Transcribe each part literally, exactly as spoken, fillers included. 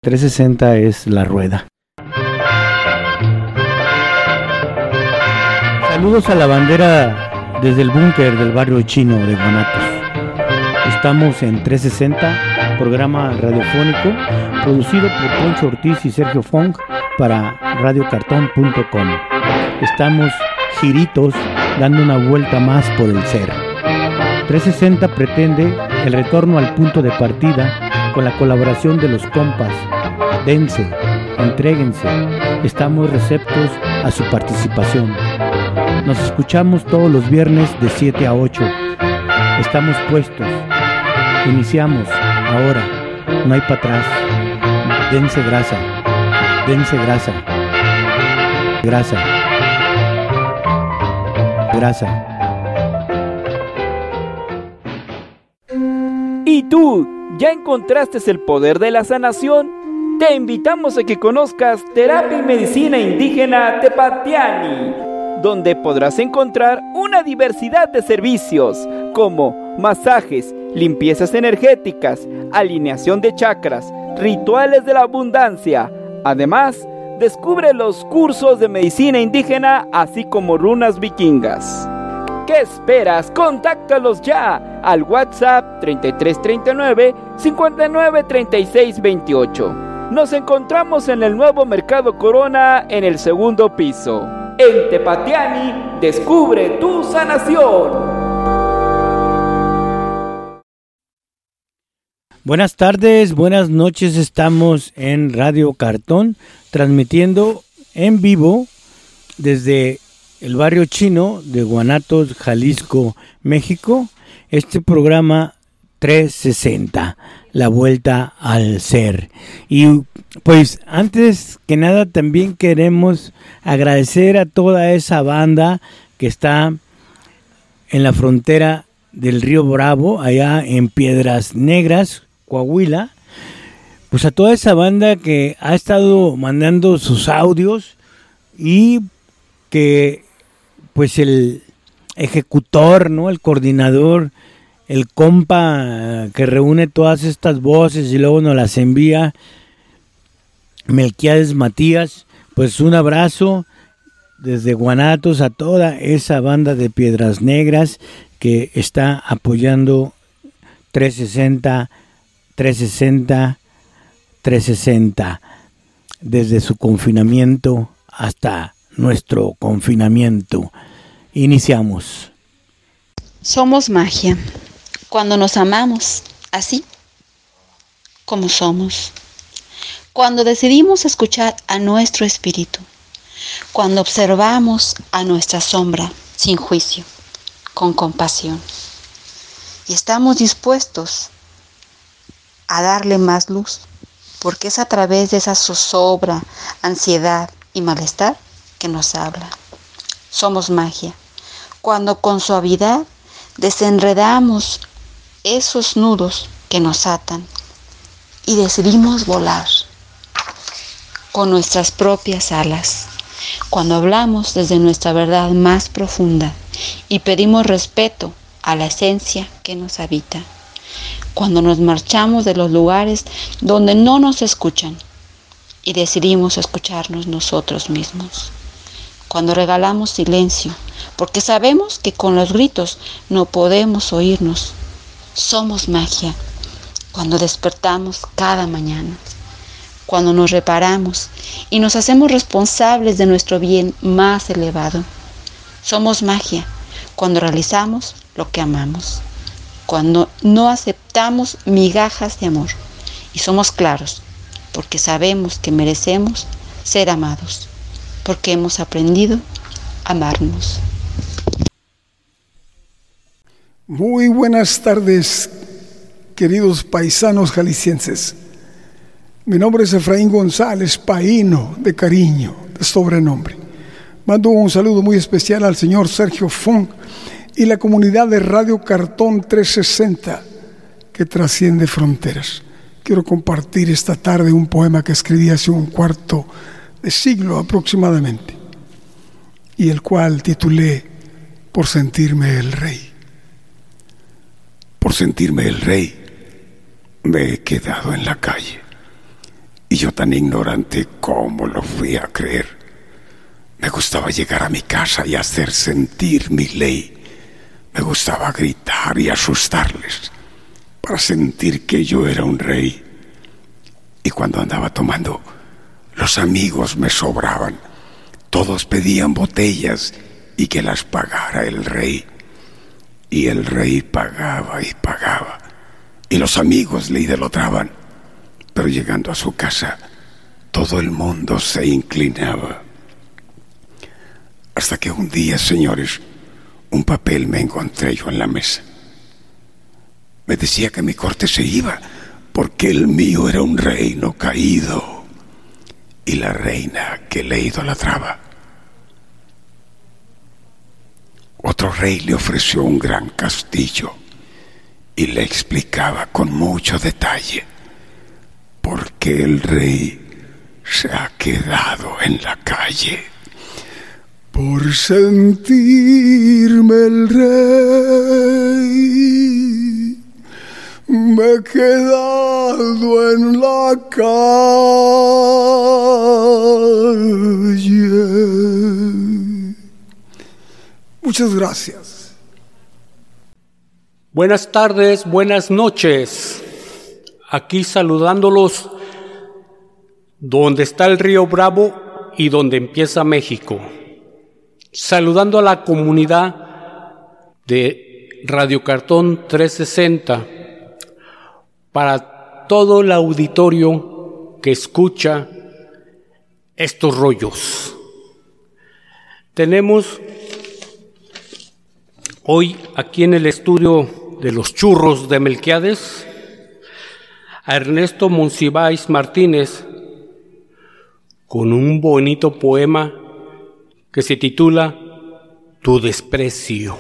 trescientos sesenta es la rueda. Saludos a la bandera desde el búnker del barrio chino de Guanatos. Estamos en trescientos sesenta, programa radiofónico producido por Poncho Ortiz y Sergio Fong para radio cartón punto com. Estamos giritos dando una vuelta más por el ser. trescientos sesenta pretende el retorno al punto de partida con la colaboración de los compas. Dense, entréguense, estamos receptos a su participación. Nos escuchamos todos los viernes de siete a ocho. Estamos puestos. Iniciamos ahora. No hay para atrás. Dense grasa. Dense grasa. Grasa. Grasa. ¿Y tú? ¿Ya encontraste el poder de la sanación? Te invitamos a que conozcas Terapia y Medicina Indígena Tepatiani, donde podrás encontrar una diversidad de servicios como masajes, limpiezas energéticas, alineación de chakras, rituales de la abundancia. Además, descubre los cursos de medicina indígena, así como runas vikingas. ¿Qué esperas? ¡Contáctalos ya! Al WhatsApp treinta y tres treinta y nueve, cincuenta y nueve treinta y seis veintiocho. Nos encontramos en el nuevo Mercado Corona, en el segundo piso. En Tepatiani, descubre tu sanación. Buenas tardes, buenas noches. Estamos en Radio Cartón, transmitiendo en vivo desde el barrio chino de Guanatos, Jalisco, México. Este programa trescientos sesenta, la vuelta al ser. Y pues antes que nada también queremos agradecer a toda esa banda que está en la frontera del río Bravo, allá en Piedras Negras, Coahuila. Pues a toda esa banda que ha estado mandando sus audios y que pues el ejecutor, ¿no? El coordinador, el compa que reúne todas estas voces y luego nos las envía, Melquiades Matías. Pues un abrazo desde Guanatos a toda esa banda de Piedras Negras que está apoyando trescientos sesenta, trescientos sesenta, trescientos sesenta desde su confinamiento hasta nuestro confinamiento. Iniciamos. Somos magia cuando nos amamos así como somos, cuando decidimos escuchar a nuestro espíritu, cuando observamos a nuestra sombra sin juicio, con compasión, y estamos dispuestos a darle más luz, porque es a través de esa zozobra, ansiedad y malestar que nos habla. Somos magia cuando con suavidad desenredamos esos nudos que nos atan y decidimos volar con nuestras propias alas, cuando hablamos desde nuestra verdad más profunda y pedimos respeto a la esencia que nos habita, cuando nos marchamos de los lugares donde no nos escuchan y decidimos escucharnos nosotros mismos, cuando regalamos silencio, porque sabemos que con los gritos no podemos oírnos. Somos magia cuando despertamos cada mañana, cuando nos reparamos y nos hacemos responsables de nuestro bien más elevado. Somos magia cuando realizamos lo que amamos, cuando no aceptamos migajas de amor y somos claros, porque sabemos que merecemos ser amados, porque hemos aprendido a amarnos. Muy buenas tardes, queridos paisanos jaliscienses. Mi nombre es Efraín González, Paíno, de cariño, de sobrenombre. Mando un saludo muy especial al señor Sergio Fong y la comunidad de Radio Cartón trescientos sesenta, que trasciende fronteras. Quiero compartir esta tarde un poema que escribí hace un cuarto de siglo aproximadamente, y el cual titulé Por sentirme el rey. Por sentirme el rey, me he quedado en la calle y yo tan ignorante, ¿cómo lo fui a creer? Me gustaba llegar a mi casa y hacer sentir mi ley. Me gustaba gritar y asustarles para sentir que yo era un rey. Y cuando andaba tomando, los amigos me sobraban. Todos pedían botellas y que las pagara el rey. Y el rey pagaba y pagaba. Y los amigos le idolatraban. Pero llegando a su casa, todo el mundo se inclinaba. Hasta que un día, señores, un papel me encontré yo en la mesa. Me decía que mi corte se iba, porque el mío era un reino caído y la reina que le idolatraba. Otro rey le ofreció un gran castillo y le explicaba con mucho detalle por qué el rey se ha quedado en la calle. Por sentirme el rey, me he quedado en la calle. Muchas gracias. Buenas tardes, buenas noches. Aquí saludándolos donde está el río Bravo y donde empieza México. Saludando a la comunidad de Radio Cartón trescientos sesenta, para todo el auditorio que escucha estos rollos. Tenemos hoy aquí en el estudio de los churros de Melquiades a Ernesto Monsiváis Martínez con un bonito poema que se titula Tu desprecio.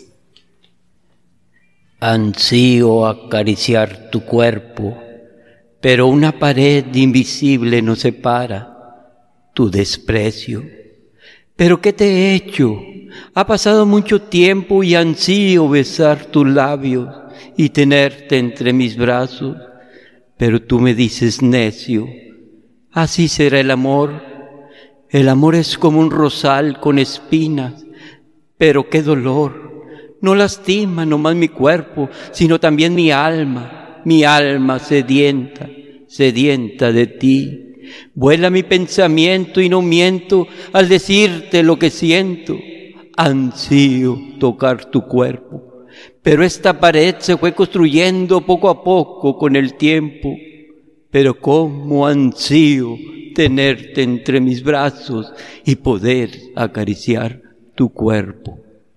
Ansío acariciar tu cuerpo, pero una pared invisible nos separa. Tu desprecio. ¿Pero qué te he hecho? Ha pasado mucho tiempo y ansío besar tus labios y tenerte entre mis brazos, pero tú me dices necio. Así será el amor. El amor es como un rosal con espinas, pero qué dolor. No lastima nomás mi cuerpo, sino también mi alma, mi alma sedienta, sedienta de ti. Vuela mi pensamiento y no miento al decirte lo que siento. Ansío tocar tu cuerpo, pero esta pared se fue construyendo poco a poco con el tiempo. Pero cómo ansío tenerte entre mis brazos y poder acariciar tu cuerpo.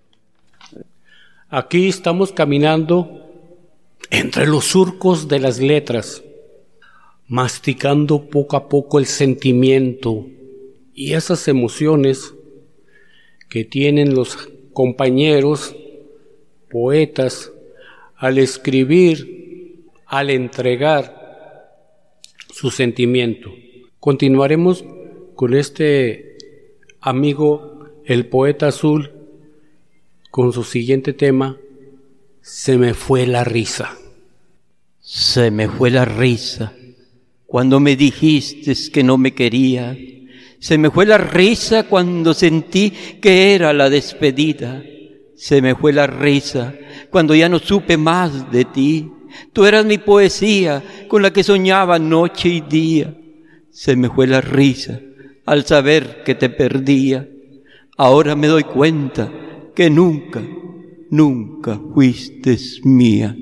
Aquí estamos caminando entre los surcos de las letras, masticando poco a poco el sentimiento y esas emociones que tienen los compañeros poetas al escribir, al entregar su sentimiento. Continuaremos con este amigo, el poeta azul, con su siguiente tema, Se me fue la risa. Se me fue la risa cuando me dijiste que no me querías. Se me fue la risa cuando sentí que era la despedida. Se me fue la risa cuando ya no supe más de ti. Tú eras mi poesía con la que soñaba noche y día. Se me fue la risa al saber que te perdía. Ahora me doy cuenta que nunca, nunca fuiste mía.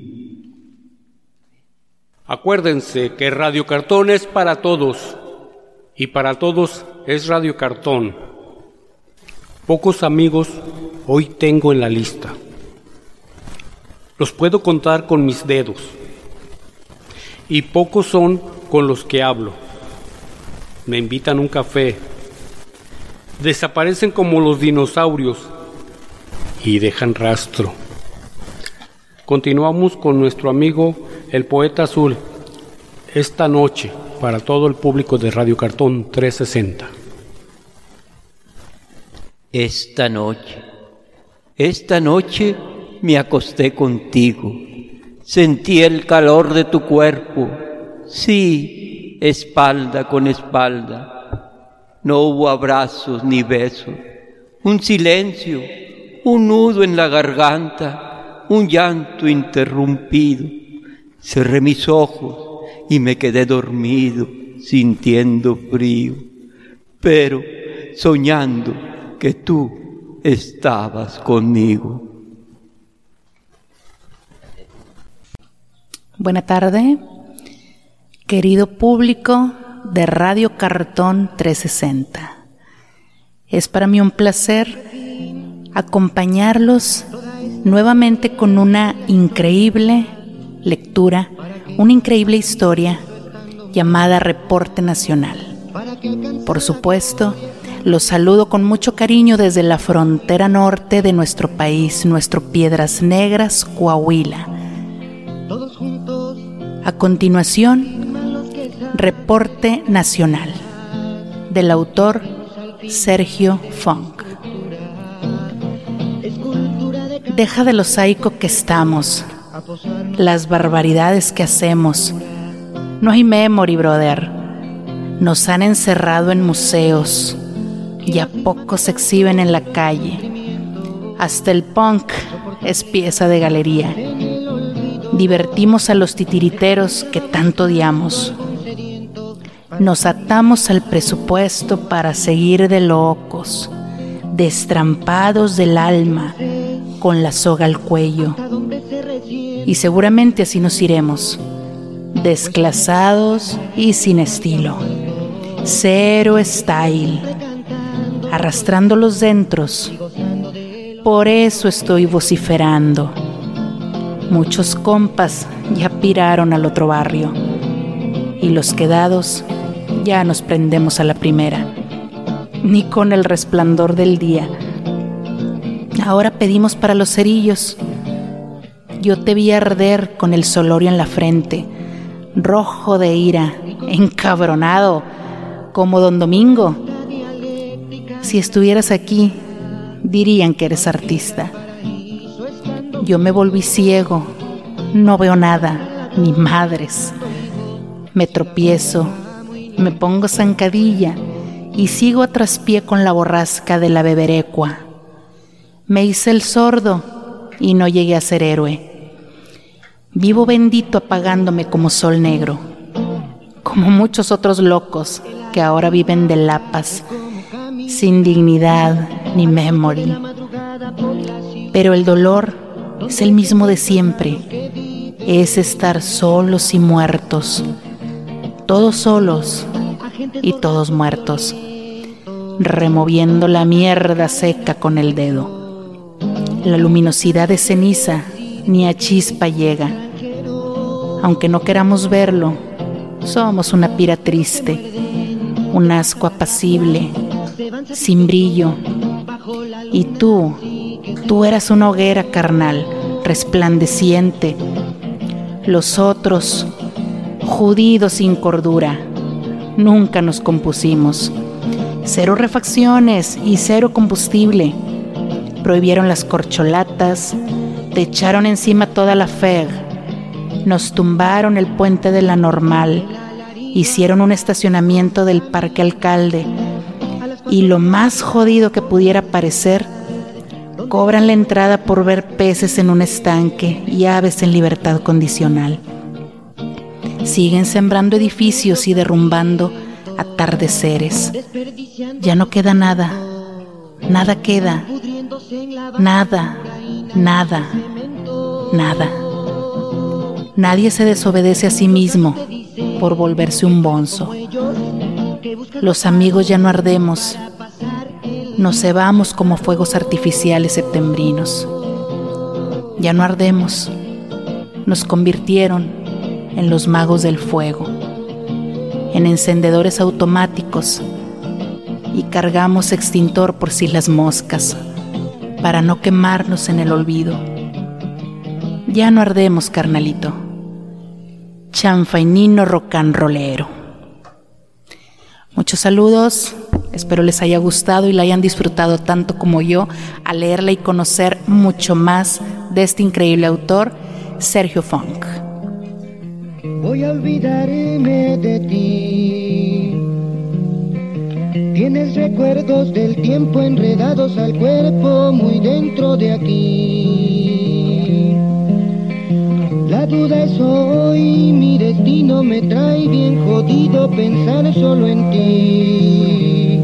Acuérdense que Radio Cartón es para todos y para todos es Radio Cartón. Pocos amigos hoy tengo en la lista. Los puedo contar con mis dedos y pocos son con los que hablo. Me invitan a un café, desaparecen como los dinosaurios y dejan rastro. Continuamos con nuestro amigo el poeta azul, esta noche para todo el público de Radio Cartón trescientos sesenta. Esta noche, esta noche me acosté contigo, sentí el calor de tu cuerpo, sí, ti, espalda con espalda. No hubo abrazos ni besos, un silencio, un nudo en la garganta, un llanto interrumpido. Cerré mis ojos y me quedé dormido, sintiendo frío, pero soñando que tú estabas conmigo. Buena tarde, querido público de Radio Cartón trescientos sesenta. Es para mí un placer acompañarlos nuevamente con una increíble lectura, una increíble historia llamada Reporte Nacional. Por supuesto, los saludo con mucho cariño desde la frontera norte de nuestro país, nuestro Piedras Negras, Coahuila. A continuación, Reporte Nacional, del autor Sergio Funk. Deja de lo sádico que estamos, las barbaridades que hacemos. No hay memory, brother. Nos han encerrado en museos y a poco se exhiben en la calle. Hasta el punk es pieza de galería. Divertimos a los titiriteros que tanto odiamos. Nos atamos al presupuesto para seguir de locos, destrampados del alma, con la soga al cuello. Y seguramente así nos iremos, desclasados y sin estilo. Cero style, arrastrando los dentros. Por eso estoy vociferando. Muchos compas ya piraron al otro barrio y los quedados ya nos prendemos a la primera, ni con el resplandor del día. Ahora pedimos para los cerillos. Yo te vi arder con el solorio en la frente, rojo de ira, encabronado, como Don Domingo. Si estuvieras aquí, dirían que eres artista. Yo me volví ciego, no veo nada, ni madres. Me tropiezo, me pongo zancadilla y sigo a traspié con la borrasca de la beberecua. Me hice el sordo y no llegué a ser héroe. Vivo bendito apagándome como sol negro, como muchos otros locos que ahora viven de lapas, sin dignidad ni memory. Pero el dolor es el mismo de siempre, es estar solos y muertos, todos solos y todos muertos, removiendo la mierda seca con el dedo. La luminosidad de ceniza ni a chispa llega. Aunque no queramos verlo, somos una pira triste, un asco apacible, sin brillo. Y tú, tú eras una hoguera carnal, resplandeciente. Los otros, judíos sin cordura, nunca nos compusimos. Cero refacciones y cero combustible. Prohibieron las corcholatas, te echaron encima toda la fe, nos tumbaron el puente de la Normal, hicieron un estacionamiento del Parque Alcalde y lo más jodido que pudiera parecer, cobran la entrada por ver peces en un estanque y aves en libertad condicional. Siguen sembrando edificios y derrumbando atardeceres. Ya no queda nada, nada queda. Nada, nada, nada. Nadie se desobedece a sí mismo por volverse un bonzo. Los amigos ya no ardemos, nos cebamos como fuegos artificiales septembrinos. Ya no ardemos, nos convirtieron en los magos del fuego, en encendedores automáticos, y cargamos extintor por si las moscas, para no quemarnos en el olvido. Ya no ardemos, carnalito. Chanfainino rocanrolero. Muchos saludos, espero les haya gustado y la hayan disfrutado tanto como yo al leerla y conocer mucho más de este increíble autor, Sergio Funk. voy a olvidarme de ti. Tienes recuerdos del tiempo enredados al cuerpo muy dentro de aquí. La duda es hoy, mi destino me trae bien jodido pensar solo en ti.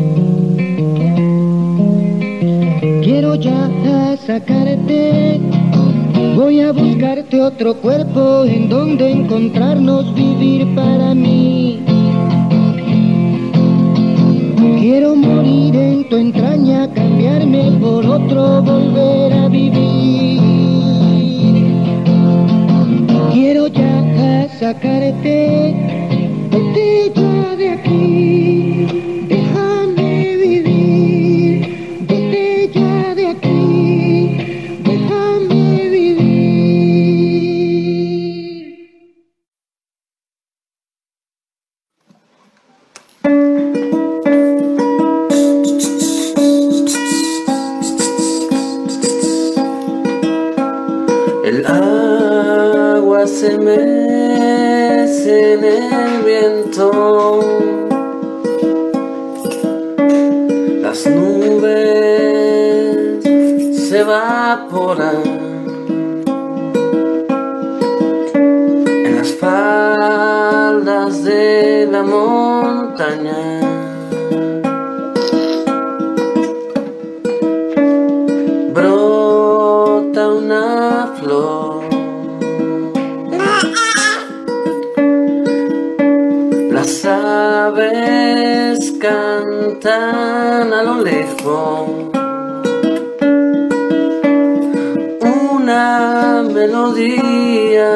Quiero ya sacarte, voy a buscarte otro cuerpo en donde encontrarnos, vivir para mí. Quiero morir en tu entraña, cambiarme por otro, volver a vivir. Quiero ya sacarte, vete ya de aquí, déjame vivir, vete ya de aquí, déjame vivir. El agua se mece en el viento, las nubes se evaporan en las faldas de la montaña. Brota una flor, las aves cantan a lo lejos una melodía.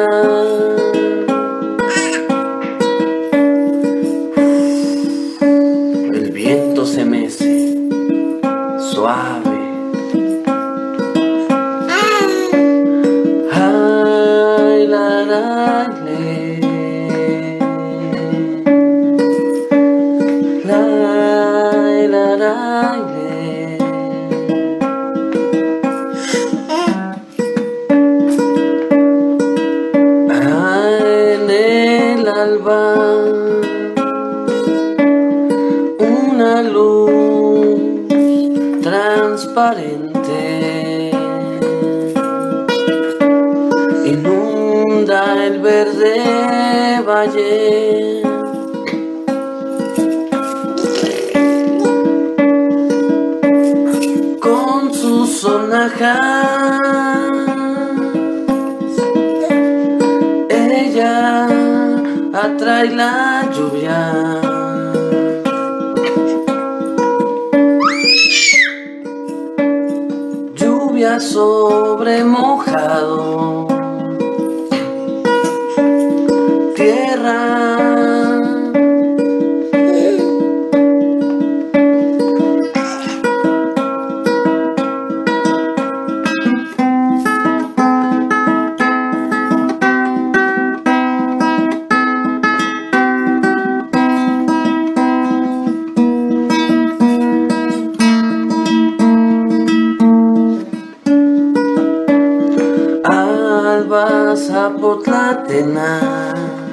El viento se mece suave. Ay, la, la, le. La, la, la, le. En el alba una luz transparente inunda el verde valle. Con sus sonajas ella atrae la lluvia. Lluvia sobre mojado, tierra. Alba Zapotlatena,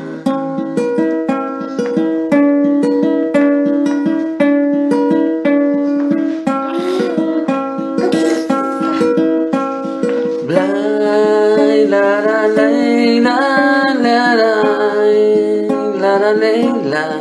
Blay, la la lay, la la lay, la la lay, la.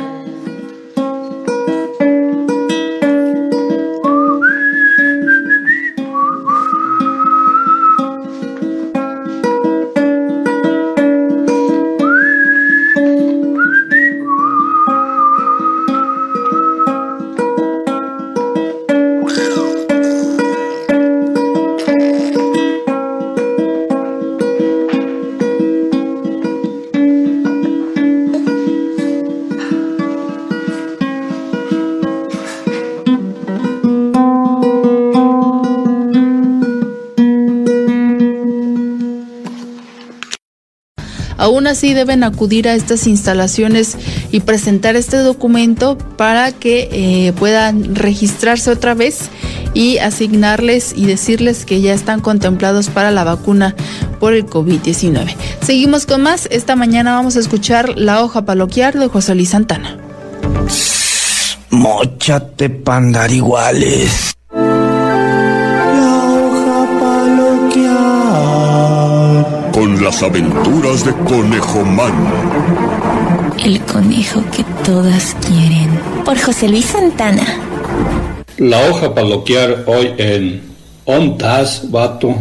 Aún así deben acudir a estas instalaciones y presentar este documento para que eh, puedan registrarse otra vez y asignarles y decirles que ya están contemplados para la vacuna por el COVID diecinueve. Seguimos con más. Esta mañana vamos a escuchar La hoja paloquiar de José Luis Santana. Móchate pa' andar iguales. Con las aventuras de Conejo Man. El conejo que todas quieren. Por José Luis Santana. La hoja paloquiar hoy en Ontas, vato.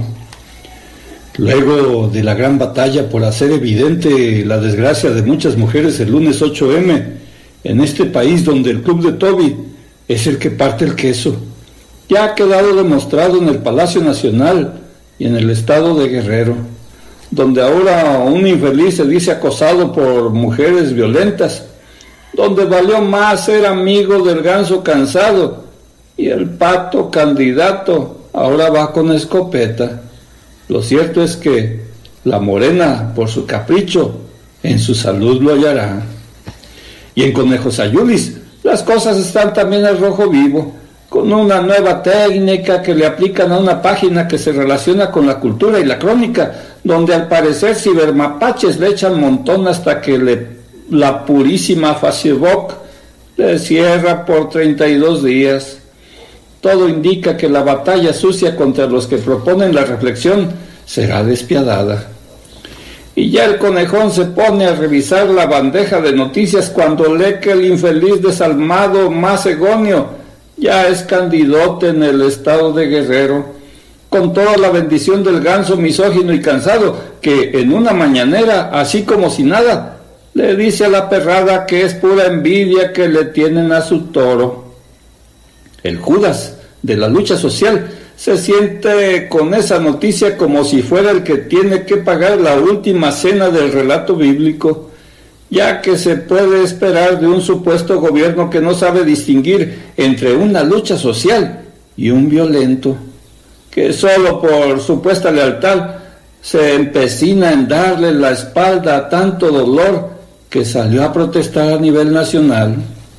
Luego de la gran batalla por hacer evidente la desgracia de muchas mujeres el lunes ocho eme, en este país donde el club de Toby es el que parte el queso, ya ha quedado demostrado en el Palacio Nacional y en el estado de Guerrero, donde ahora un infeliz se dice acosado por mujeres violentas, donde valió más ser amigo del ganso cansado y el pato candidato ahora va con escopeta. Lo cierto es que la morena, por su capricho, en su salud lo hallará. Y en Conejos Ayulis las cosas están también al rojo vivo, con una nueva técnica que le aplican a una página que se relaciona con la cultura y la crónica, donde al parecer cibermapaches le echan montón hasta que le, la purísima Facebook le cierra por treinta y dos días. Todo indica que la batalla sucia contra los que proponen la reflexión será despiadada. Y ya el conejón se pone a revisar la bandeja de noticias cuando lee que el infeliz desalmado Macedonio ya es candidote en el estado de Guerrero, con toda la bendición del ganso misógino y cansado, que en una mañanera, así como si nada, le dice a la perrada que es pura envidia que le tienen a su toro. El Judas de la lucha social se siente con esa noticia como si fuera el que tiene que pagar la última cena del relato bíblico, ya que se puede esperar de un supuesto gobierno que no sabe distinguir entre una lucha social y un violento, que solo por supuesta lealtad se empecina en darle la espalda a tanto dolor que salió a protestar a nivel nacional.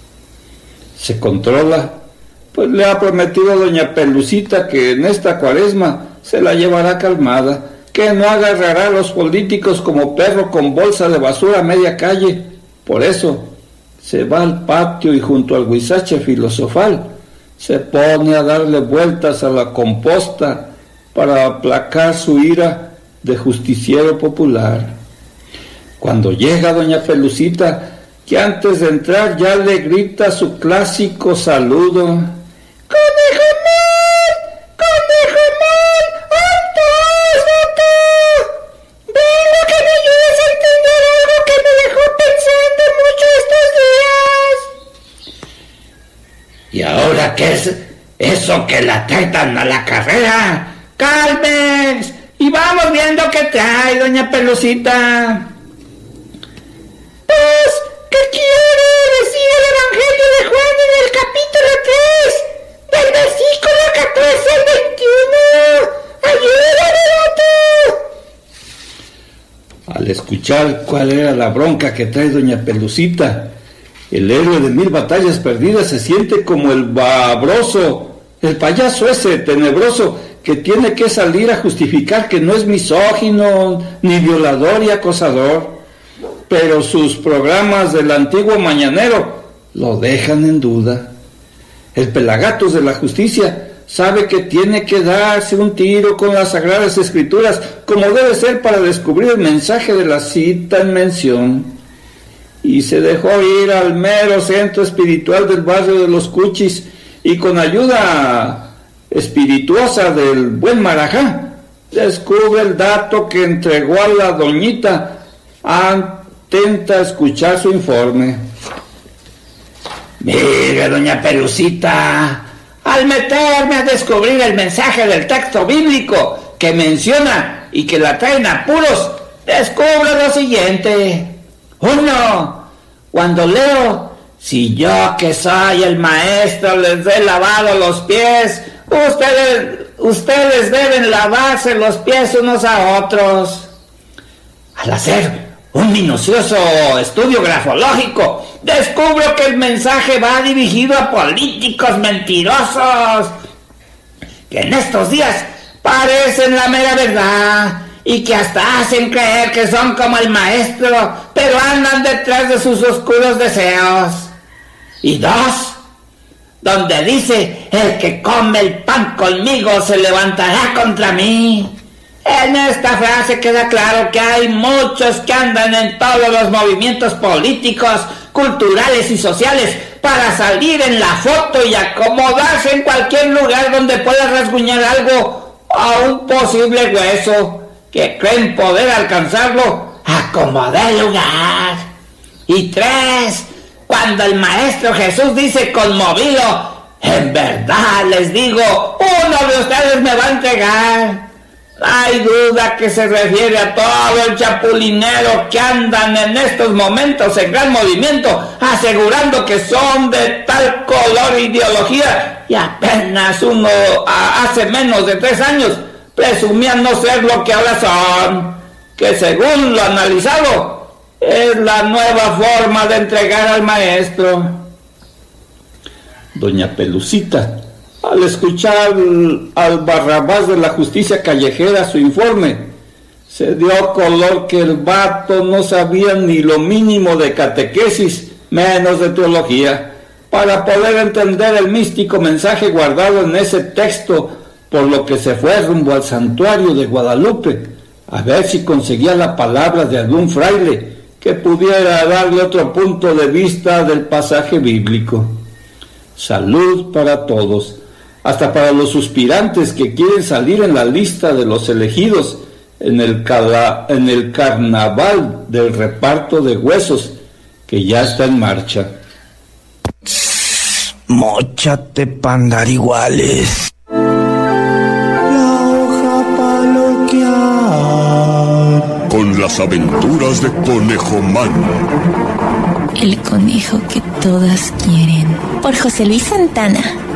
Se controla, pues le ha prometido a doña Pelucita que en esta cuaresma se la llevará calmada, que no agarrará a los políticos como perro con bolsa de basura a media calle. Por eso se va al patio y junto al huizache filosofal se pone a darle vueltas a la composta para aplacar su ira de justiciero popular. Cuando llega doña Pelucita, que antes de entrar ya le grita su clásico saludo: ¡Conejo mal! ¡Conejo mal! ¡Antes, vato! ¡Vengo que me ayudes a entender algo que me dejó pensando mucho estos días! ¿Y ahora qué es eso que la tratan a la carrera? ¡Calmes! Y vamos viendo qué trae doña Pelucita. Pues, ¿qué quiere decir el Evangelio de Juan en el capítulo tres, del versículo catorce al veintiuno? ¡Ayúdame, vato! Al escuchar cuál era la bronca que trae doña Pelucita, el héroe de mil batallas perdidas se siente como el babroso, el payaso ese tenebroso que tiene que salir a justificar que no es misógino, ni violador y acosador. Pero sus programas del antiguo mañanero lo dejan en duda. El Pelagatos de la justicia sabe que tiene que darse un tiro con las Sagradas Escrituras, como debe ser para descubrir el mensaje de la cita en mención. Y se dejó ir al mero centro espiritual del barrio de los Cuchis, y con ayuda espirituosa del buen Marajá, descubre el dato que entregó a la doñita a Intenta escuchar su informe. Mire, doña Pelucita, al meterme a descubrir el mensaje del texto bíblico que menciona y que la traen a apuros, descubro lo siguiente. Uno, cuando leo: si yo que soy el maestro les he lavado los pies, ustedes, ustedes deben lavarse los pies unos a otros. Al hacer un minucioso estudio grafológico, descubro que el mensaje va dirigido a políticos mentirosos. que en estos días parecen la mera verdad y que hasta hacen creer que son como el maestro, pero andan detrás de sus oscuros deseos. Y dos, donde dice, el que come el pan conmigo se levantará contra mí. En esta frase queda claro que hay muchos que andan en todos los movimientos políticos, culturales y sociales para salir en la foto y acomodarse en cualquier lugar donde pueda rasguñar algo a un posible hueso, que creen poder alcanzarlo a como dé lugar. Y tres, cuando el Maestro Jesús dice conmovido, en verdad les digo, uno de ustedes me va a entregar. No hay duda que se refiere a todo el chapulinero que andan en estos momentos en gran movimiento, asegurando que son de tal color e ideología, y apenas uno a, hace menos de tres años presumían no ser lo que ahora son, que según lo analizado es la nueva forma de entregar al maestro. Doña Pelucita, al escuchar al Barrabás de la justicia callejera su informe, se dio color que el vato no sabía ni lo mínimo de catequesis, menos de teología, para poder entender el místico mensaje guardado en ese texto, por lo que se fue rumbo al santuario de Guadalupe, a ver si conseguía la palabra de algún fraile que pudiera darle otro punto de vista del pasaje bíblico. Salud para todos, hasta para los suspirantes que quieren salir en la lista de los elegidos en el, cala, en el carnaval del reparto de huesos, que ya está en marcha. Móchate, pandariguales. Con las aventuras de Conejo Man. El conejo que todas quieren. Por José Luis Santana.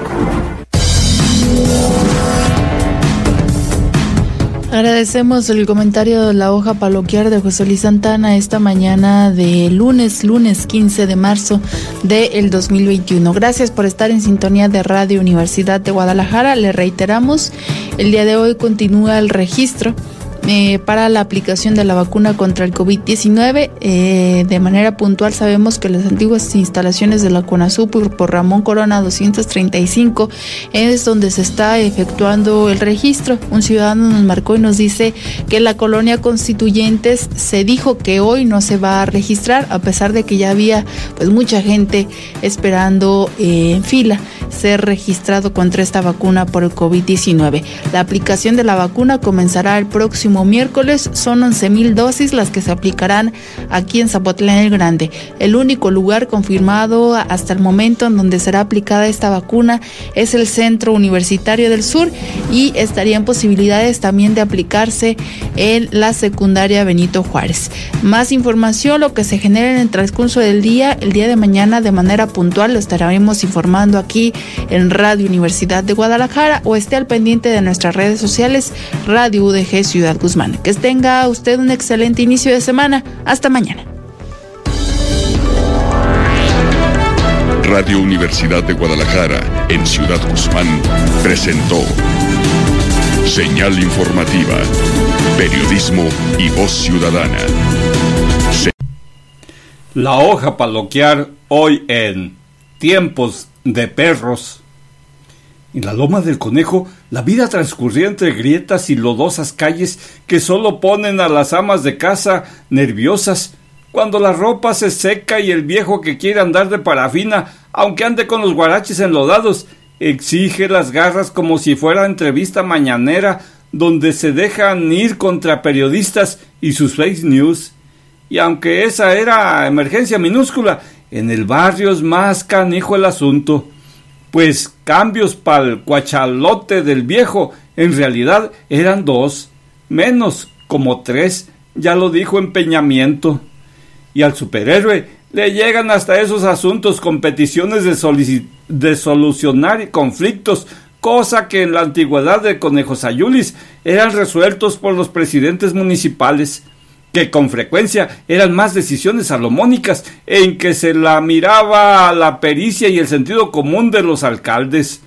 Agradecemos el comentario de la hoja paloquiar de José Luis Santana esta mañana de lunes, lunes quince de marzo del dos mil veintiuno. Gracias por estar en sintonía de Radio Universidad de Guadalajara. Le reiteramos, el día de hoy continúa el registro Eh, para la aplicación de la vacuna contra el COVID diecinueve. Eh, de manera puntual, sabemos que las antiguas instalaciones de la CONASUP por Ramón Corona doscientos treinta y cinco es donde se está efectuando el registro. Un ciudadano nos marcó y nos dice que la colonia Constituyentes se dijo que hoy no se va a registrar, a pesar de que ya había pues mucha gente esperando eh, en fila ser registrado contra esta vacuna por el COVID diecinueve. La aplicación de la vacuna comenzará el próximo miércoles. Son once mil dosis las que se aplicarán aquí en Zapotlán el Grande. El único lugar confirmado hasta el momento en donde será aplicada esta vacuna es el Centro Universitario del Sur, y estarían posibilidades también de aplicarse en la secundaria Benito Juárez. Más información, lo que se genere en el transcurso del día, el día de mañana de manera puntual lo estaremos informando aquí en Radio Universidad de Guadalajara, o esté al pendiente de nuestras redes sociales, Radio U D G Ciudad Guzmán. Que tenga usted un excelente inicio de semana. Hasta mañana. Radio Universidad de Guadalajara en Ciudad Guzmán presentó Señal Informativa, Periodismo y Voz Ciudadana. Se- La hoja paloquiar hoy en Tiempos de Perros. En la Loma del Conejo, la vida transcurría entre grietas y lodosas calles que solo ponen a las amas de casa nerviosas. Cuando la ropa se seca y el viejo que quiere andar de parafina, aunque ande con los guaraches enlodados, exige las garras como si fuera entrevista mañanera, donde se dejan ir contra periodistas y sus fake news. Y aunque esa era emergencia minúscula, en el barrio es más canijo el asunto. Pues cambios pa'l cuachalote del viejo en realidad eran dos, menos como tres, ya lo dijo Empeñamiento. Y al superhéroe le llegan hasta esos asuntos con peticiones de, solici- de solucionar conflictos, cosa que en la antigüedad de Conejo Sayulis eran resueltos por los presidentes municipales, que con frecuencia eran más decisiones salomónicas, en que se la miraba a la pericia y el sentido común de los alcaldes.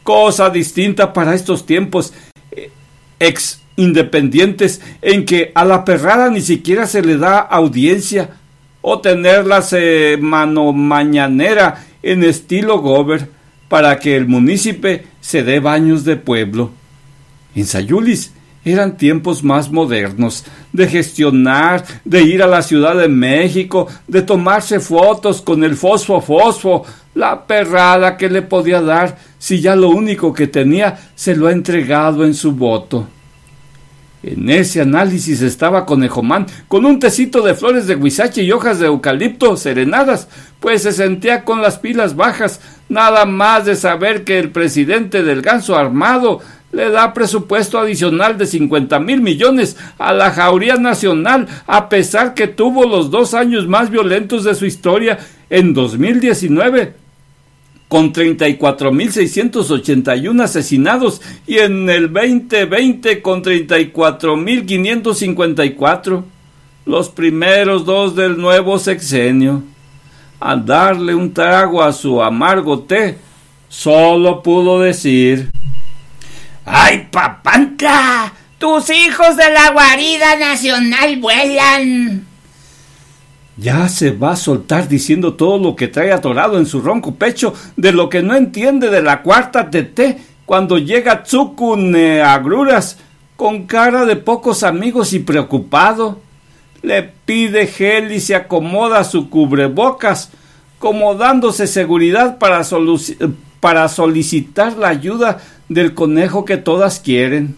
cosa distinta para estos tiempos ex independientes en que a la perrada ni siquiera se le da audiencia, o tener la semana mañanera en estilo Gober para que el munícipe se dé baños de pueblo. En Sayulis eran tiempos más modernos, de gestionar, de ir a la Ciudad de México, de tomarse fotos con el fosfo fosfo, la perrada que le podía dar si ya lo único que tenía se lo ha entregado en su voto. En ese análisis estaba Conejomán, con un tecito de flores de huizache y hojas de eucalipto serenadas, pues se sentía con las pilas bajas, nada más de saber que el presidente del Ganso Armado le da presupuesto adicional de cincuenta mil millones a la Jauría Nacional, a pesar que tuvo los dos años más violentos de su historia en dos mil diecinueve, con treinta y cuatro mil seiscientos ochenta y uno asesinados, y en el veinte veinte con treinta y cuatro mil quinientos cincuenta y cuatro, los primeros dos del nuevo sexenio. Al darle un trago a su amargo té, solo pudo decir: ¡ay, papantla! ¡Tus hijos de la guarida nacional vuelan! Ya se va a soltar diciendo todo lo que trae atorado en su ronco pecho, de lo que no entiende de la cuarta T T, cuando llega Tsukune Agruras, con cara de pocos amigos y preocupado. Le pide gel y se acomoda su cubrebocas, como dándose seguridad para, solu- para solicitar la ayuda del conejo que todas quieren.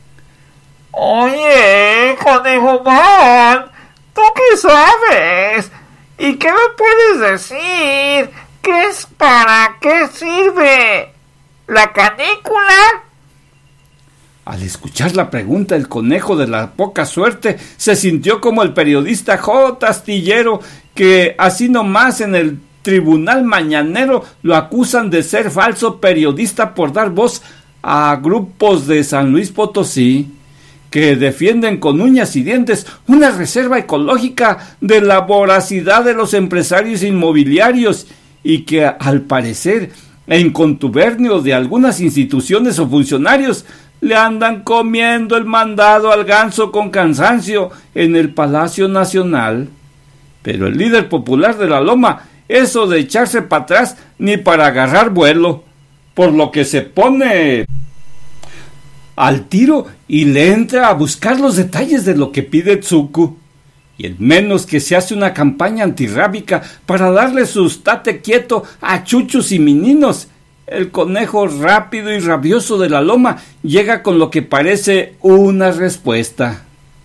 Oye, Conejomán, ¿tú qué sabes? ¿Y qué me puedes decir? ¿Qué es para qué sirve la canícula? Al escuchar la pregunta, el conejo de la poca suerte se sintió como el periodista J. Astillero, que así nomás en el tribunal mañanero lo acusan de ser falso periodista por dar voz a grupos de San Luis Potosí que defienden con uñas y dientes una reserva ecológica de la voracidad de los empresarios inmobiliarios, y que al parecer, en contubernio de algunas instituciones o funcionarios, le andan comiendo el mandado al ganso con cansancio en el Palacio Nacional. Pero el líder popular de la Loma, eso de echarse para atrás ni para agarrar vuelo, por lo que se pone al tiro y le entra a buscar los detalles de lo que pide Tsuku, y el menos que se hace una campaña antirrábica para darle su estate quieto a chuchos y meninos. El conejo rápido y rabioso de la Loma llega con lo que parece una respuesta.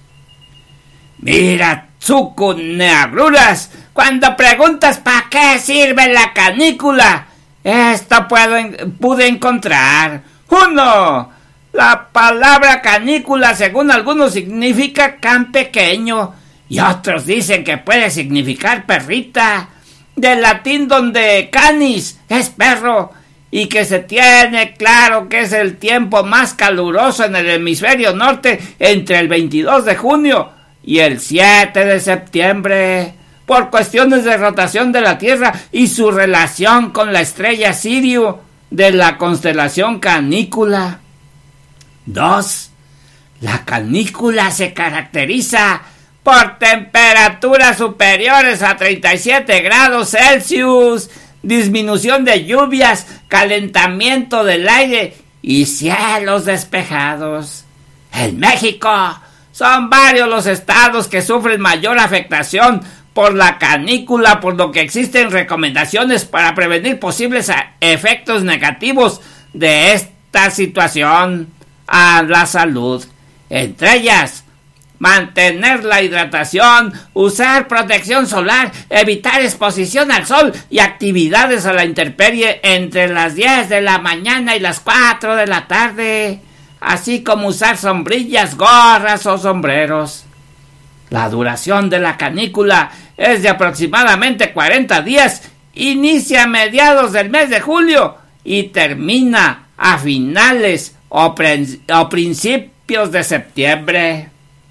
Mira, Tsuku Neagruras, cuando preguntas para qué sirve la canícula, esto puedo en- pude encontrar. Uno, la palabra canícula, según algunos, significa can pequeño, y otros dicen que puede significar perrita, del latín donde canis es perro, y que se tiene claro que es el tiempo más caluroso en el hemisferio norte entre el veintidós de junio y el siete de septiembre, por cuestiones de rotación de la Tierra y su relación con la estrella Sirio de la constelación Canícula. Dos, la canícula se caracteriza por temperaturas superiores a treinta y siete grados Celsius, disminución de lluvias, calentamiento del aire y cielos despejados. En México son varios los estados que sufren mayor afectación por la canícula, por lo que existen recomendaciones para prevenir posibles efectos negativos de esta situación a la salud. Entre ellas, mantener la hidratación, usar protección solar, evitar exposición al sol y actividades a la intemperie entre las diez de la mañana y las cuatro de la tarde, así como usar sombrillas, gorras o sombreros. La duración de la canícula es de aproximadamente cuarenta días, inicia a mediados del mes de julio y termina a finales o, pre- o principios de septiembre.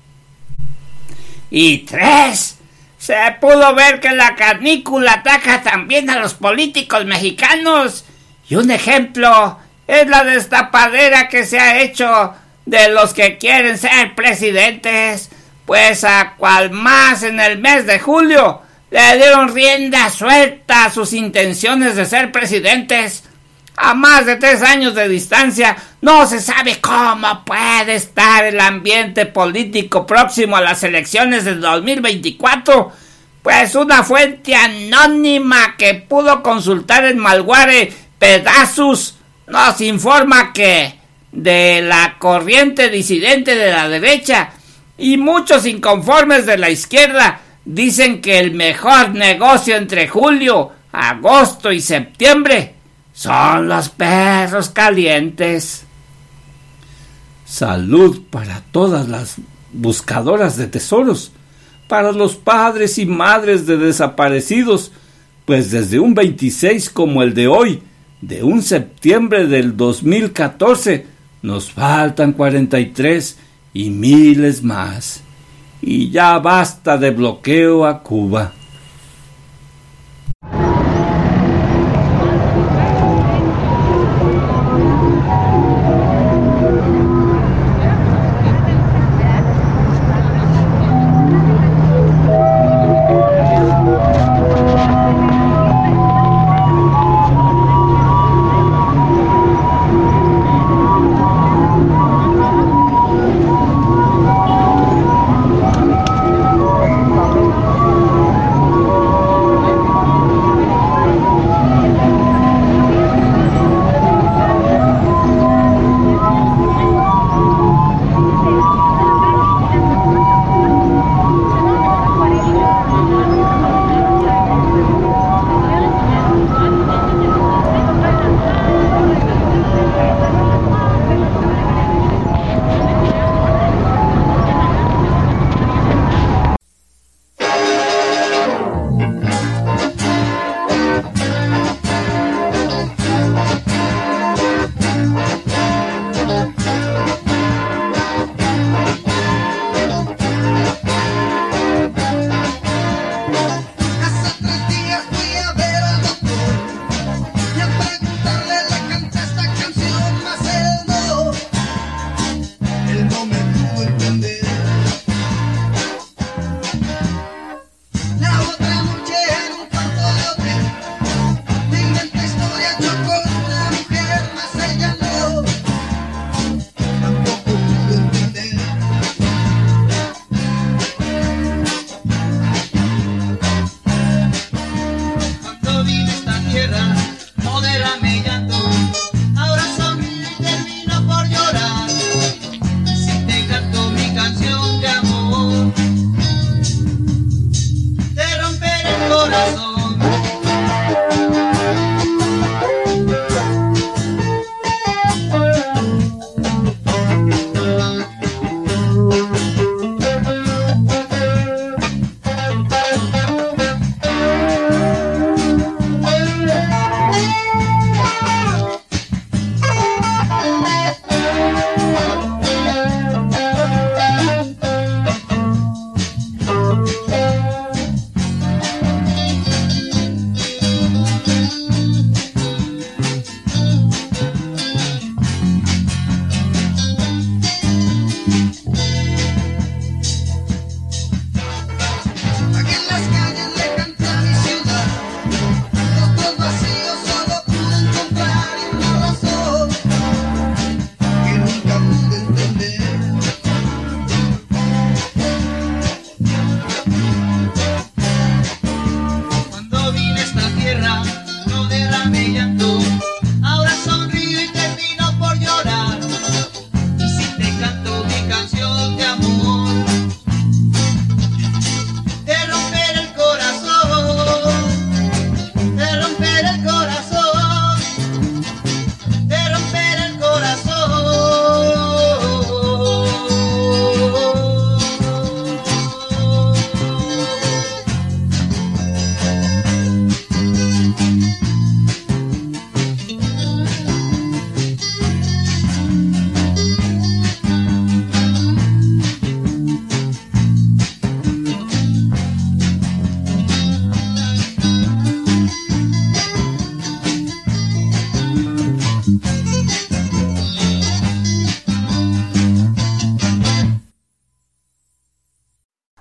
Y tres, se pudo ver que la canícula ataca también a los políticos mexicanos. Y un ejemplo es la destapadera que se ha hecho de los que quieren ser presidentes, pues a cual más en el mes de julio le dieron rienda suelta a sus intenciones de ser presidentes. A más de tres años de distancia, no se sabe cómo puede estar el ambiente político próximo a las elecciones del dos mil veinticuatro, pues una fuente anónima que pudo consultar en Malguare Pegasus nos informa que de la corriente disidente de la derecha y muchos inconformes de la izquierda dicen que el mejor negocio entre julio, agosto y septiembre son los perros calientes. Salud para todas las buscadoras de tesoros, para los padres y madres de desaparecidos, pues desde un veintiséis como el de hoy, de un septiembre del dos mil catorce, nos faltan cuarenta y tres y miles más. Y ya basta de bloqueo a Cuba.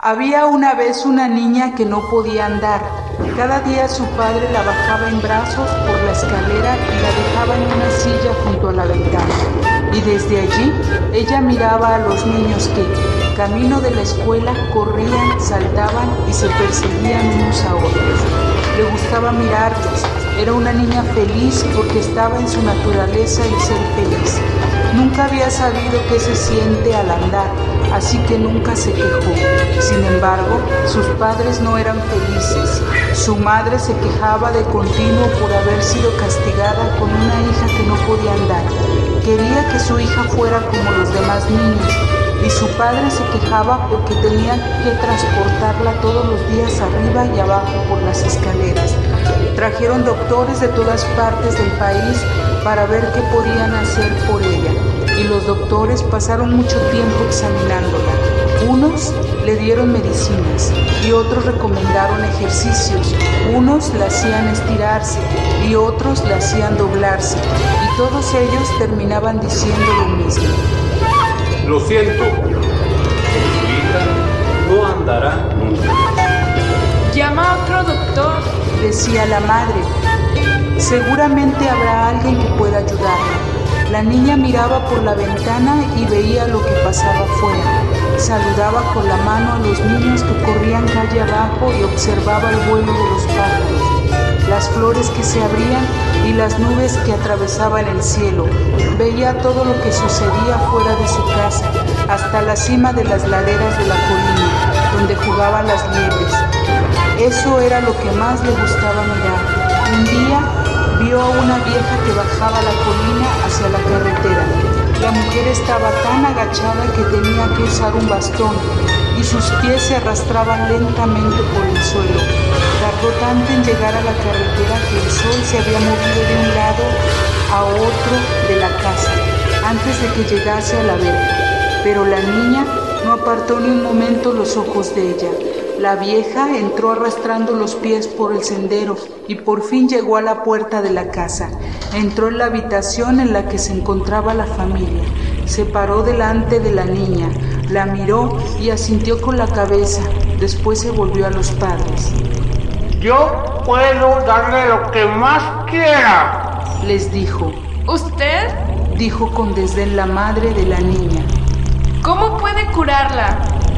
Había una vez una niña que no podía andar. Cada día su padre la bajaba en brazos por la escalera y la dejaba en una silla junto a la ventana. Y desde allí ella miraba a los niños que, camino de la escuela, corrían, saltaban y se perseguían unos a otros. Le gustaba mirarlos. Era una niña feliz porque estaba en su naturaleza el ser feliz. Nunca había sabido qué se siente al andar, así que nunca se quejó. Sin embargo, sus padres no eran felices. Su madre se quejaba de continuo por haber sido castigada con una hija que no podía andar. Quería que su hija fuera como los demás niños, y su padre se quejaba porque tenía que transportarla todos los días arriba y abajo por las escaleras. Trajeron doctores de todas partes del país para ver qué podían hacer por ella, y los doctores pasaron mucho tiempo examinándola. Unos le dieron medicinas y otros recomendaron ejercicios. Unos la hacían estirarse y otros la hacían doblarse, y todos ellos terminaban diciendo lo mismo. Lo siento, su hija no andará nunca. Llama a otro doctor, decía la madre. Seguramente habrá alguien que pueda ayudarla. La niña miraba por la ventana y veía lo que pasaba afuera. Saludaba con la mano a los niños que corrían calle abajo y observaba el vuelo de los pájaros, las flores que se abrían y las nubes que atravesaban el cielo. Veía todo lo que sucedía fuera de su casa, hasta la cima de las laderas de la colina, donde jugaban las liebres. Eso era lo que más le gustaba mirar. Un día vio a una vieja que bajaba la colina hacia la carretera. La mujer estaba tan agachada que tenía que usar un bastón y sus pies se arrastraban lentamente por el suelo. Tardó tanto en llegar a la carretera que el sol se había movido de un lado a otro de la casa antes de que llegase a la verja. Pero la niña no apartó ni un momento los ojos de ella. La vieja entró arrastrando los pies por el sendero y por fin llegó a la puerta de la casa. Entró en la habitación en la que se encontraba la familia. Se paró delante de la niña, la miró y asintió con la cabeza. Después se volvió a los padres. Yo puedo darle lo que más quiera, les dijo. ¿Usted? Dijo con desdén la madre de la niña. ¿Cómo puede curarla?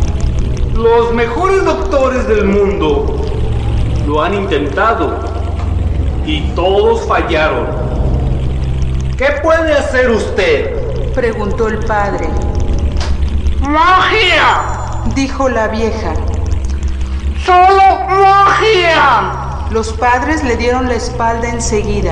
Los mejores doctores del mundo lo han intentado y todos fallaron. ¿Qué puede hacer usted?, preguntó el padre. ¡Magia!, dijo la vieja. ¡Solo magia! Los padres le dieron la espalda enseguida.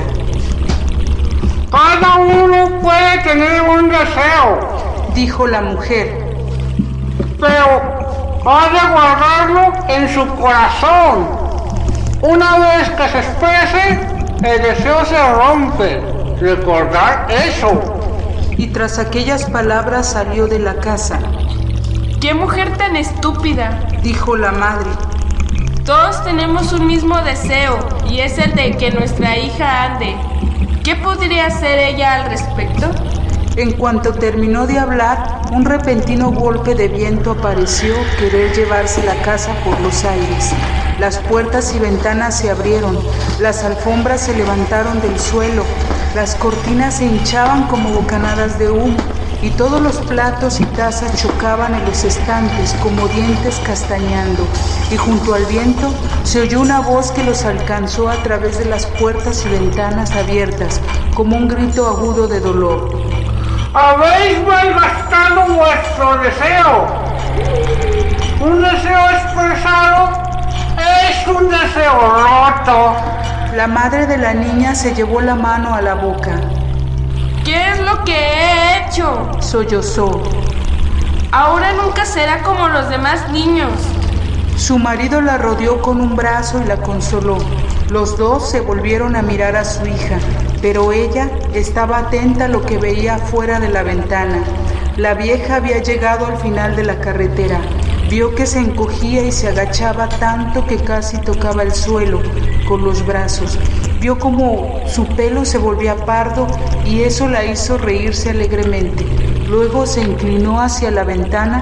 Cada uno puede tener un deseo, dijo la mujer. Pero ha de guardarlo en su corazón. Una vez que se exprese, el deseo se rompe. Recordar eso. Y tras aquellas palabras salió de la casa. ¡Qué mujer tan estúpida!, dijo la madre. Todos tenemos un mismo deseo, y es el de que nuestra hija ande. ¿Qué podría hacer ella al respecto? En cuanto terminó de hablar, un repentino golpe de viento apareció querer llevarse la casa por los aires. Las puertas y ventanas se abrieron, las alfombras se levantaron del suelo, las cortinas se hinchaban como bocanadas de humo, y todos los platos y tazas chocaban en los estantes como dientes castañando, y junto al viento se oyó una voz que los alcanzó a través de las puertas y ventanas abiertas, como un grito agudo de dolor. Habéis malgastado vuestro deseo. Un deseo expresado es un deseo roto. La madre de la niña se llevó la mano a la boca. ¿Qué es lo que he hecho?, sollozó. Ahora nunca será como los demás niños. Su marido la rodeó con un brazo y la consoló. Los dos se volvieron a mirar a su hija, pero ella estaba atenta a lo que veía fuera de la ventana. La vieja había llegado al final de la carretera. Vio que se encogía y se agachaba tanto que casi tocaba el suelo con los brazos. Vio como su pelo se volvía pardo y eso la hizo reírse alegremente. Luego se inclinó hacia la ventana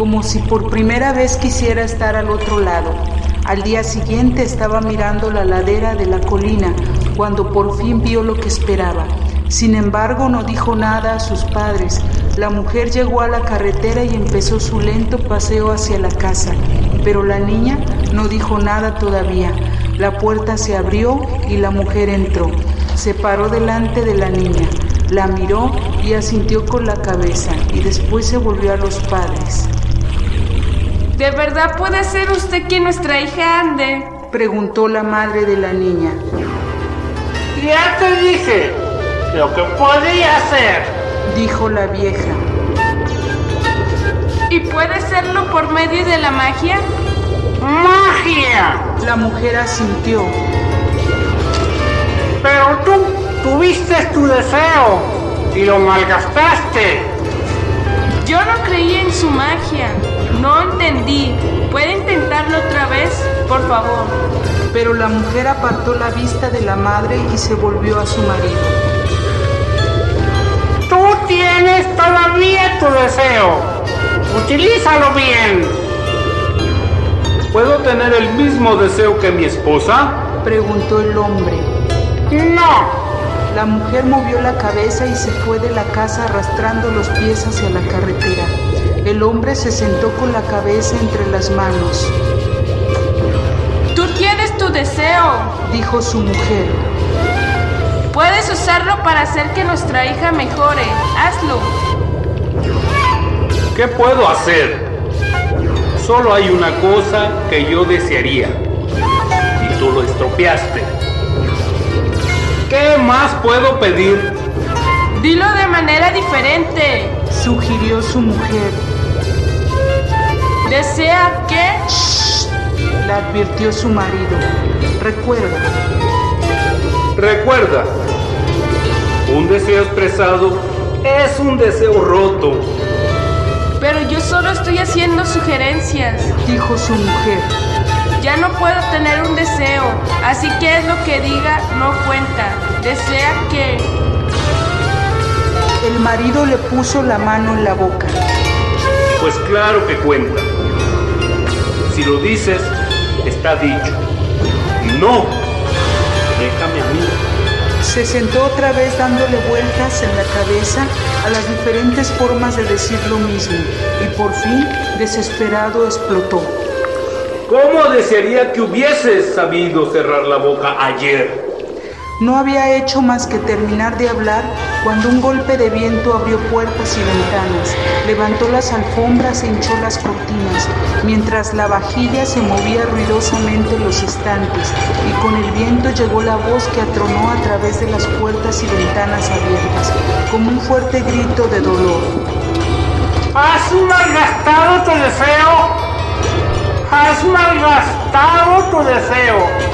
como si por primera vez quisiera estar al otro lado. Al día siguiente estaba mirando la ladera de la colina cuando por fin vio lo que esperaba. Sin embargo, no dijo nada a sus padres. La mujer llegó a la carretera y empezó su lento paseo hacia la casa, pero la niña no dijo nada todavía. La puerta se abrió y la mujer entró. Se paró delante de la niña, la miró y asintió con la cabeza, y después se volvió a los padres. ¿De verdad puede ser usted que nuestra hija ande?, preguntó la madre de la niña. Ya te dije lo que podía hacer, dijo la vieja. ¿Y puede serlo por medio de la magia? ¡Magia! La mujer asintió. Pero tú tuviste tu deseo y lo malgastaste. Yo no creí en su magia. No entendí. ¿Puede intentarlo otra vez, por favor? Pero la mujer apartó la vista de la madre y se volvió a su marido. Tú tienes todavía tu deseo. Utilízalo bien. ¿Puedo tener el mismo deseo que mi esposa?, preguntó el hombre. No. La mujer movió la cabeza y se fue de la casa arrastrando los pies hacia la carretera. El hombre se sentó con la cabeza entre las manos. Tú tienes tu deseo, dijo su mujer. Puedes usarlo para hacer que nuestra hija mejore. Hazlo. ¿Qué puedo hacer? Solo hay una cosa que yo desearía, y tú lo estropeaste. ¿Qué más puedo pedir? Dilo de manera diferente, sugirió su mujer. ¿Desea que...? Shh, la advirtió su marido. Recuerda. Recuerda, un deseo expresado es un deseo roto. Pero yo solo estoy haciendo sugerencias, dijo su mujer. Ya no puedo tener un deseo, así que es lo que diga no cuenta. ¿Desea que...? El marido le puso la mano en la boca. Pues claro que cuenta. Si lo dices, está dicho. No, déjame a mí. Se sentó otra vez dándole vueltas en la cabeza a las diferentes formas de decir lo mismo y por fin, desesperado, explotó. ¿Cómo desearía que hubieses sabido cerrar la boca ayer? No había hecho más que terminar de hablar cuando un golpe de viento abrió puertas y ventanas, levantó las alfombras e hinchó las cortinas, mientras la vajilla se movía ruidosamente en los estantes, y con el viento llegó la voz que atronó a través de las puertas y ventanas abiertas, como un fuerte grito de dolor. ¿Has malgastado tu deseo? ¿Has malgastado tu deseo?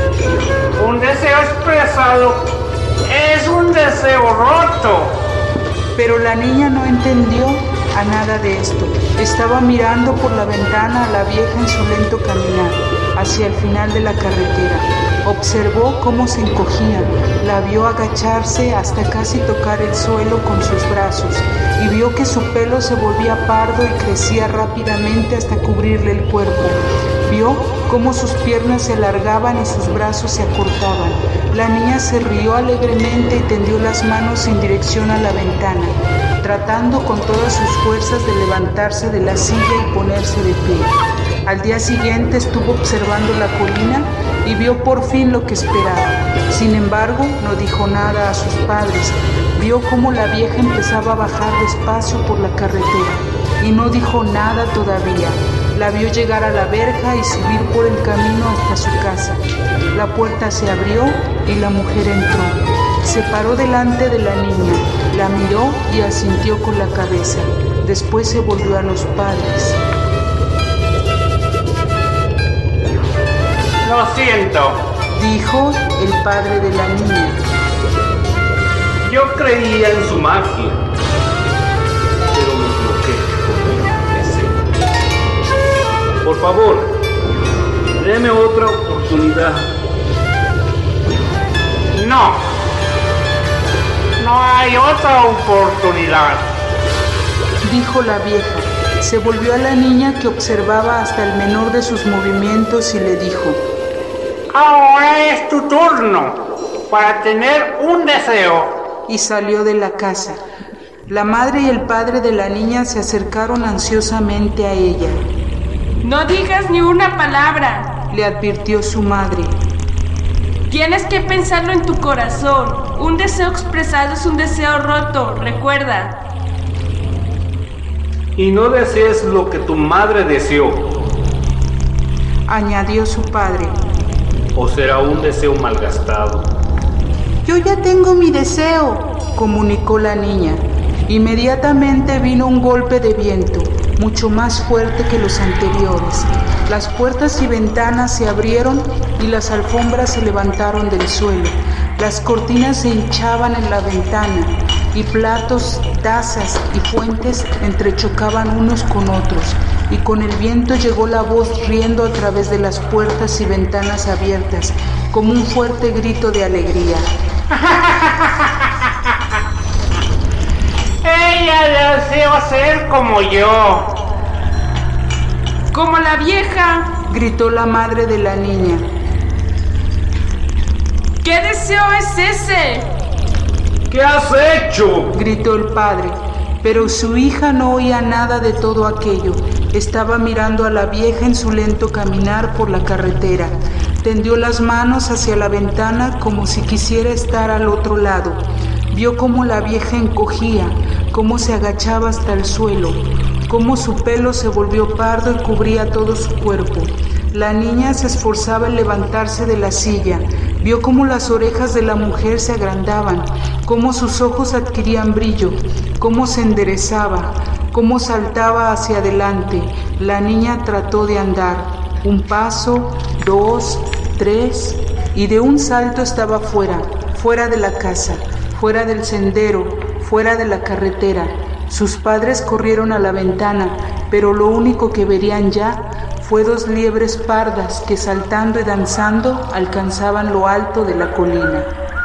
Un deseo expresado es un deseo roto. Pero la niña no entendió a nada de esto. Estaba mirando por la ventana a la vieja en su lento caminar hacia el final de la carretera. Observó cómo se encogía, la vio agacharse hasta casi tocar el suelo con sus brazos y vio que su pelo se volvía pardo y crecía rápidamente hasta cubrirle el cuerpo. Vio cómo sus piernas se alargaban y sus brazos se acortaban. La niña se rió alegremente y tendió las manos en dirección a la ventana, tratando con todas sus fuerzas de levantarse de la silla y ponerse de pie. Al día siguiente estuvo observando la colina y vio por fin lo que esperaba. Sin embargo, no dijo nada a sus padres. Vio cómo la vieja empezaba a bajar despacio por la carretera y no dijo nada todavía. La vio llegar a la verja y subir por el camino hasta su casa. La puerta se abrió y la mujer entró. Se paró delante de la niña, la miró y asintió con la cabeza. Después se volvió a los padres. Lo siento, dijo el padre de la niña. Yo creía en su magia, pero me equivoqué con mi deseo. Por favor, déme otra oportunidad. No, no hay otra oportunidad, dijo la vieja. Se volvió a la niña que observaba hasta el menor de sus movimientos y le dijo: ahora es tu turno para tener un deseo. Y salió de la casa. La madre y el padre de la niña se acercaron ansiosamente a ella. No digas ni una palabra, le advirtió su madre. Tienes que pensarlo en tu corazón. Un deseo expresado es un deseo roto, recuerda. Y no desees lo que tu madre deseó, añadió su padre. O será un deseo malgastado. Yo ya tengo mi deseo, comunicó la niña. Inmediatamente vino un golpe de viento, mucho más fuerte que los anteriores. Las puertas y ventanas se abrieron y las alfombras se levantaron del suelo. Las cortinas se hinchaban en la ventana y platos, tazas y fuentes entrechocaban unos con otros. Y con el viento llegó la voz riendo a través de las puertas y ventanas abiertas, como un fuerte grito de alegría. Ella desea ser como yo. Como la vieja, gritó la madre de la niña. ¿Qué deseo es ese? ¿Qué has hecho?, gritó el padre. Pero su hija no oía nada de todo aquello. Estaba mirando a la vieja en su lento caminar por la carretera. Tendió las manos hacia la ventana como si quisiera estar al otro lado. Vio cómo la vieja encogía, cómo se agachaba hasta el suelo, cómo su pelo se volvió pardo y cubría todo su cuerpo. La niña se esforzaba en levantarse de la silla. Vio cómo las orejas de la mujer se agrandaban, cómo sus ojos adquirían brillo, cómo se enderezaba, cómo saltaba hacia adelante. La niña trató de andar. Un paso, dos, tres, y de un salto estaba fuera, fuera de la casa, fuera del sendero, fuera de la carretera. Sus padres corrieron a la ventana, pero lo único que verían ya fue dos liebres pardas que saltando y danzando alcanzaban lo alto de la colina.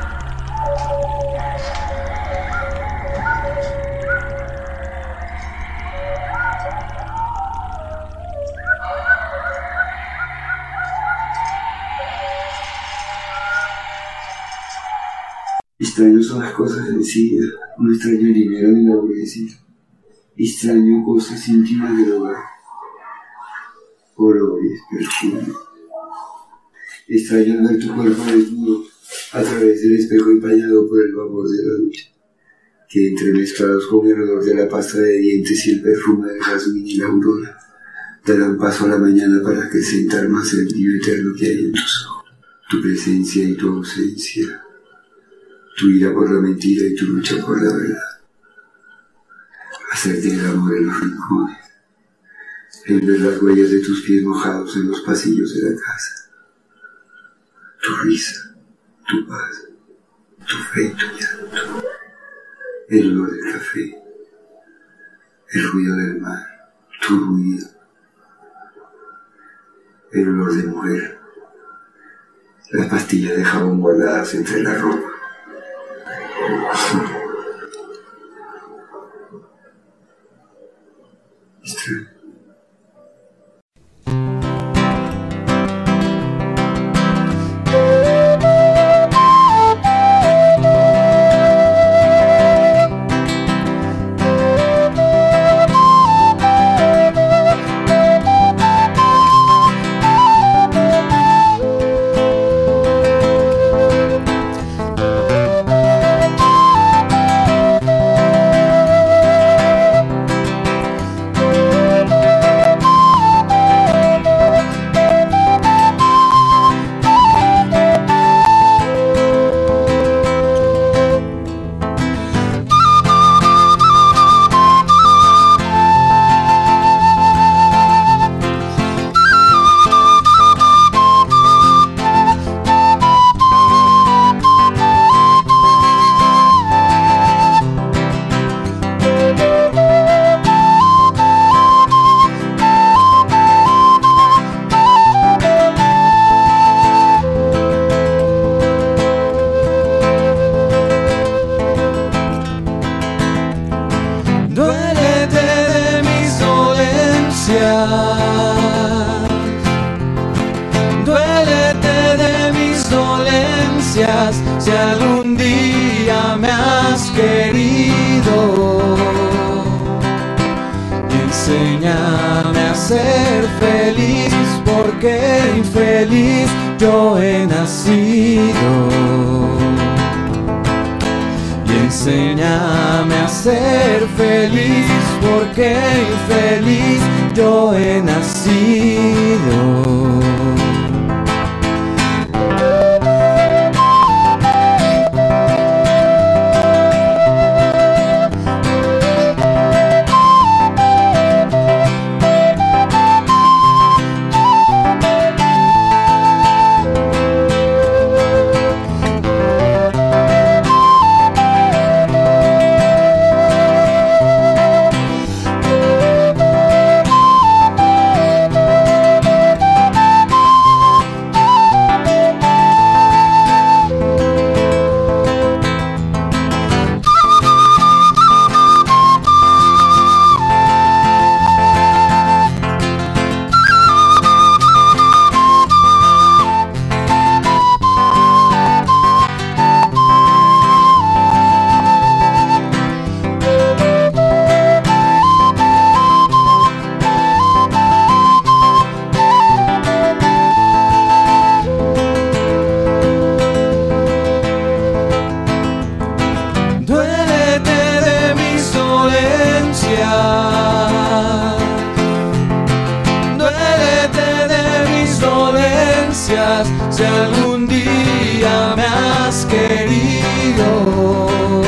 Extraño son las cosas sencillas, no extraño el dinero ni la burguesía. Extraño cosas íntimas del hogar, olores, perfumes. Extraño ver tu cuerpo desnudo a través del espejo empañado por el vapor de la ducha, que entremezclados con el olor de la pasta de dientes y el perfume del jazmín y la aurora, darán paso a la mañana para acrecentar más el brillo eterno que hay en tus ojos. Tu presencia y tu ausencia, tu ira por la mentira y tu lucha por la verdad. Hacerte el amor en los rincones, el ver las huellas de tus pies mojados en los pasillos de la casa. Tu risa, tu paz, tu fe y tu llanto. El olor del café, el ruido del mar, tu ruido. El olor de mujer, las pastillas de jabón guardadas entre la ropa. Extraño. si algún día me has querido. Y enséñame a ser feliz, porque infeliz yo he nacido. Y enséñame a ser feliz, porque infeliz yo he nacido. Si algún día me has querido,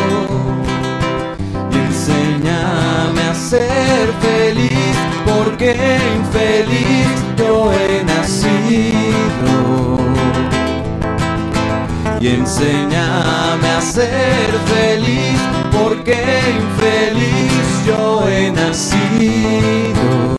y enséñame a ser feliz, porque infeliz yo he nacido. Y enséñame a ser feliz, porque infeliz yo he nacido.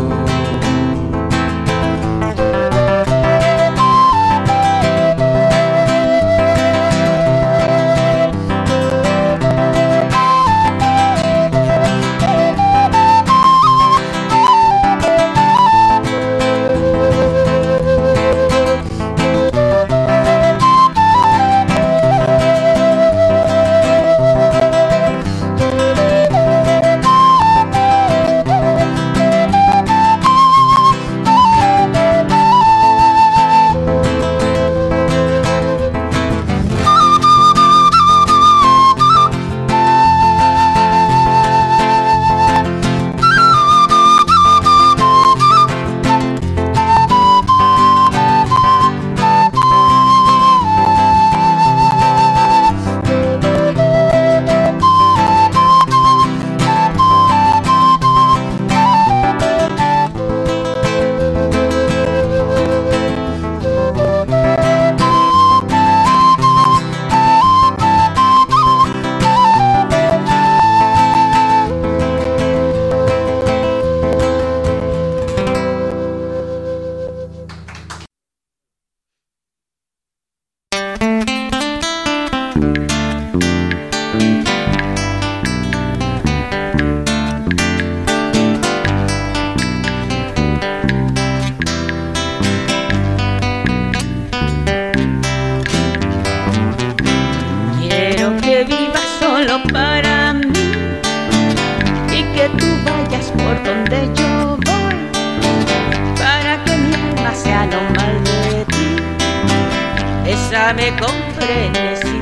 Me comprendes, sí.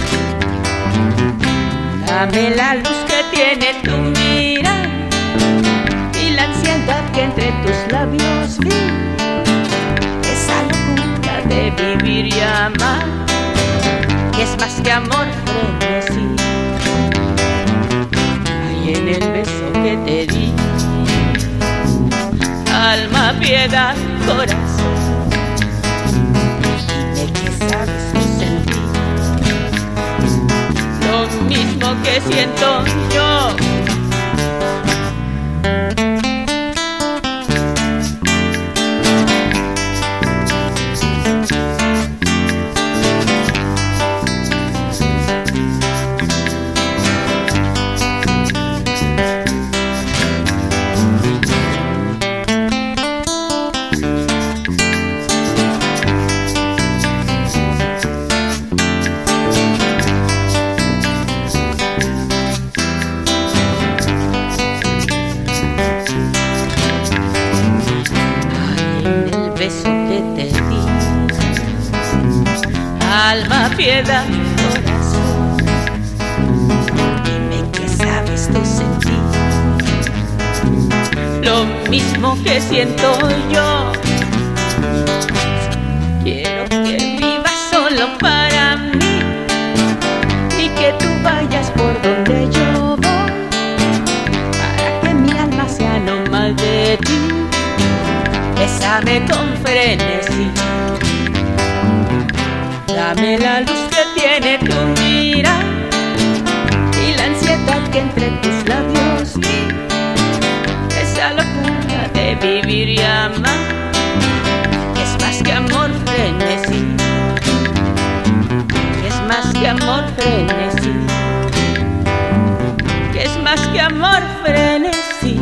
Dame la luz que tiene tu mirada y la ansiedad que entre tus labios vi, esa locura de vivir y amar, que es más que amor, frenesí. Hay en el beso que te di, alma, piedad, corazón. Mismo que siento yo. piedad, corazón. Dime qué sabes tú sentir, lo mismo que siento yo. Quiero que vivas solo para mí y que tú vayas por donde yo voy, para que mi alma sea no más de ti. Bésame con frenesí, dame la luz que tiene tu mirada y la ansiedad que entre tus labios vi, esa locura de vivir y amar, que es más que amor frenesí, que es más que amor frenesí, que es más que amor frenesí.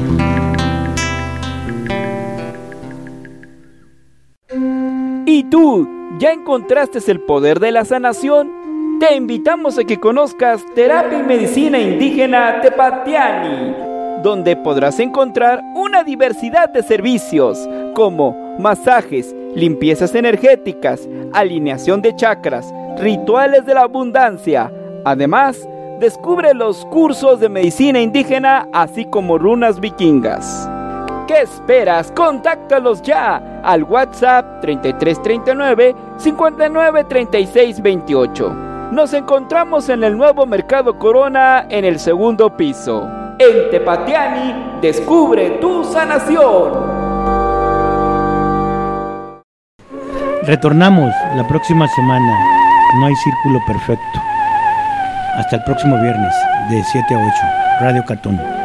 ¿Y tú, ya encontraste el poder de la sanación? Te invitamos a que conozcas Terapia y Medicina Indígena Tepatiani, donde podrás encontrar una diversidad de servicios como masajes, limpiezas energéticas, alineación de chakras, rituales de la abundancia. Además, descubre los cursos de medicina indígena, así como runas vikingas. ¿Qué esperas? Contáctalos ya al WhatsApp treinta y tres treinta y nueve, cincuenta y nueve treinta y seis veintiocho. Nos encontramos en el nuevo Mercado Corona en el segundo piso. En Tepatiani, descubre tu sanación. Retornamos la próxima semana. No hay círculo perfecto. Hasta el próximo viernes de siete a ocho. Radio Cartón.